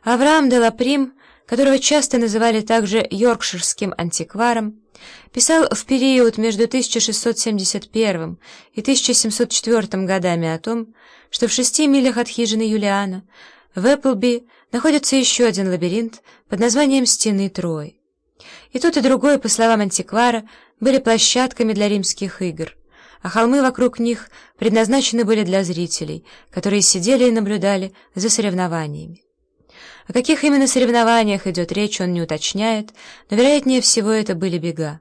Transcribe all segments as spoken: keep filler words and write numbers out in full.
Авраам де ла Прим, которого часто называли также йоркширским антикваром, писал в период между тысяча шестьсот семьдесят первым и тысяча семьсот четвёртым годами о том, что в шести милях от хижины Юлиана в Эпплби находится еще один лабиринт под названием «Стены Трои». И тот, и другой, по словам антиквара, были площадками для римских игр, а холмы вокруг них предназначены были для зрителей, которые сидели и наблюдали за соревнованиями. О каких именно соревнованиях идет речь, он не уточняет, но, вероятнее всего, это были бега.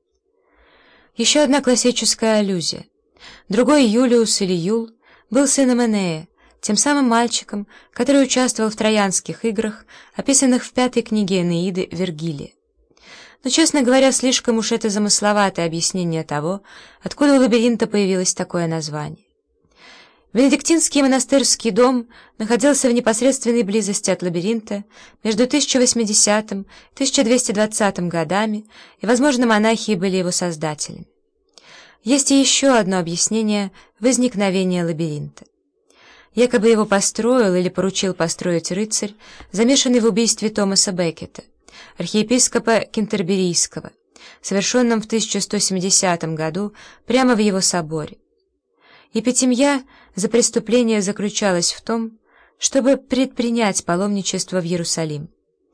Еще одна классическая аллюзия. Другой Юлиус или Юл был сыном Энея, тем самым мальчиком, который участвовал в Троянских играх, описанных в пятой книге Энеиды Вергилия. Но, честно говоря, слишком уж это замысловатое объяснение того, откуда у лабиринта появилось такое название. Бенедиктинский монастырский дом находился в непосредственной близости от лабиринта между тысяча восьмидесятым и тысяча двести двадцатым годами, и, возможно, монахи были его создателями. Есть и еще одно объяснение возникновения лабиринта. Якобы его построил или поручил построить рыцарь, замешанный в убийстве Томаса Беккета, архиепископа Кентерберийского, совершенном в тысяча сто семидесятом году прямо в его соборе. Епитемья за преступление заключалась в том, чтобы предпринять паломничество в Иерусалим.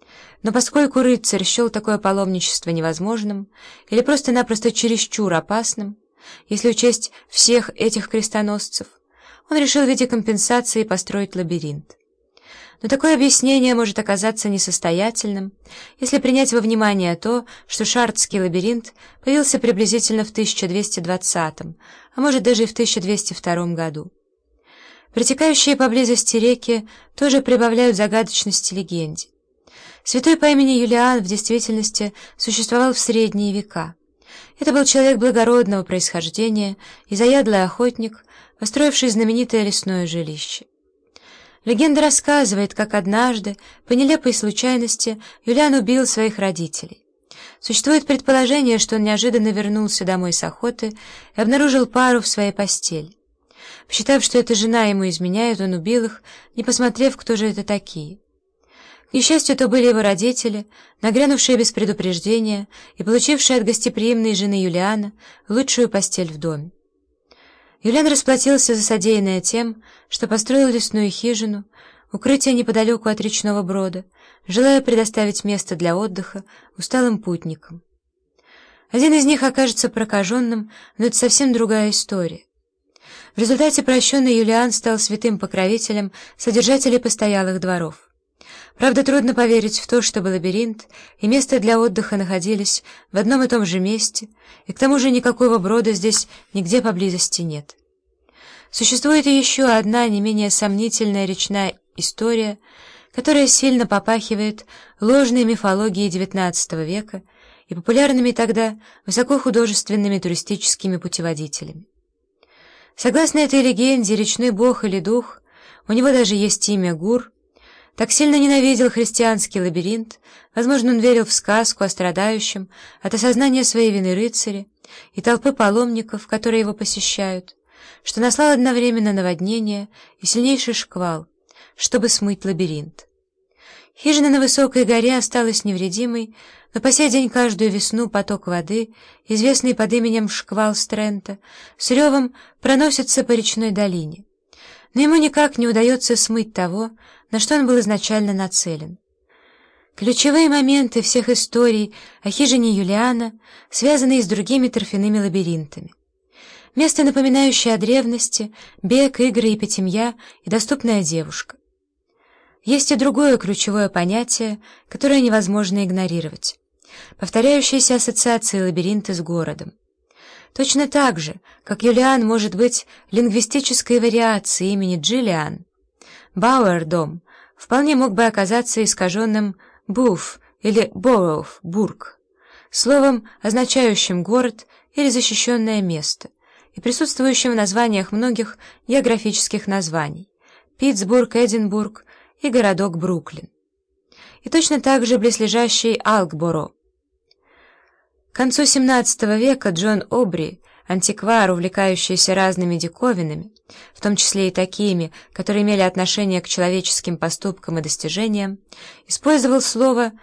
Но поскольку рыцарь счел такое паломничество невозможным или просто-напросто чересчур опасным, если учесть всех этих крестоносцев, он решил в виде компенсации построить лабиринт. Но такое объяснение может оказаться несостоятельным, если принять во внимание то, что Шардский лабиринт появился приблизительно в тысяча двести двадцатом, а может даже и в тысяча двести втором году. Протекающие поблизости реки тоже прибавляют загадочности легенде. Святой по имени Юлиан в действительности существовал в средние века. Это был человек благородного происхождения и заядлый охотник, построивший знаменитое лесное жилище. Легенда рассказывает, как однажды, по нелепой случайности, Юлиан убил своих родителей. Существует предположение, что он неожиданно вернулся домой с охоты и обнаружил пару в своей постели. Посчитав, что эта жена ему изменяет, он убил их, не посмотрев, кто же это такие. К несчастью, это были его родители, нагрянувшие без предупреждения и получившие от гостеприимной жены Юлиана лучшую постель в доме. Юлиан расплатился за содеянное тем, что построил лесную хижину, укрытие неподалеку от речного брода, желая предоставить место для отдыха усталым путникам. Один из них окажется прокаженным, но это совсем другая история. В результате прощенный Юлиан стал святым покровителем содержателей постоялых дворов. Правда, трудно поверить в то, чтобы лабиринт и место для отдыха находились в одном и том же месте, и к тому же никакого брода здесь нигде поблизости нет. Существует и еще одна не менее сомнительная речная история, которая сильно попахивает ложной мифологией девятнадцатого века и популярными тогда высокохудожественными туристическими путеводителями. Согласно этой легенде, речной бог или дух, у него даже есть имя Гур, так сильно ненавидел христианский лабиринт, возможно, он верил в сказку о страдающем от осознания своей вины рыцаре и толпы паломников, которые его посещают, что наслал одновременно наводнение и сильнейший шквал, чтобы смыть лабиринт. Хижина на высокой горе осталась невредимой, но по сей день каждую весну поток воды, известный под именем Шквал Стрэнта, с ревом проносится по речной долине. Но ему никак не удается смыть того, на что он был изначально нацелен. Ключевые моменты всех историй о хижине Юлиана связаны с другими торфяными лабиринтами. Место, напоминающее о древности, бег, игры, епитемья и доступная девушка. Есть и другое ключевое понятие, которое невозможно игнорировать. Повторяющиеся ассоциации лабиринта с городом. Точно так же, как Юлиан может быть лингвистической вариацией имени Джилиан, Бауэр-дом вполне мог бы оказаться искаженным «буф» или «бороуф» — «бург», словом, означающим «город» или «защищенное место», и присутствующим в названиях многих географических названий — Питтсбург, Эдинбург и городок Бруклин. И точно так же близлежащий Алкборо. К концу семнадцатого века Джон Обри, антиквар, увлекающийся разными диковинами, в том числе и такими, которые имели отношение к человеческим поступкам и достижениям, использовал слово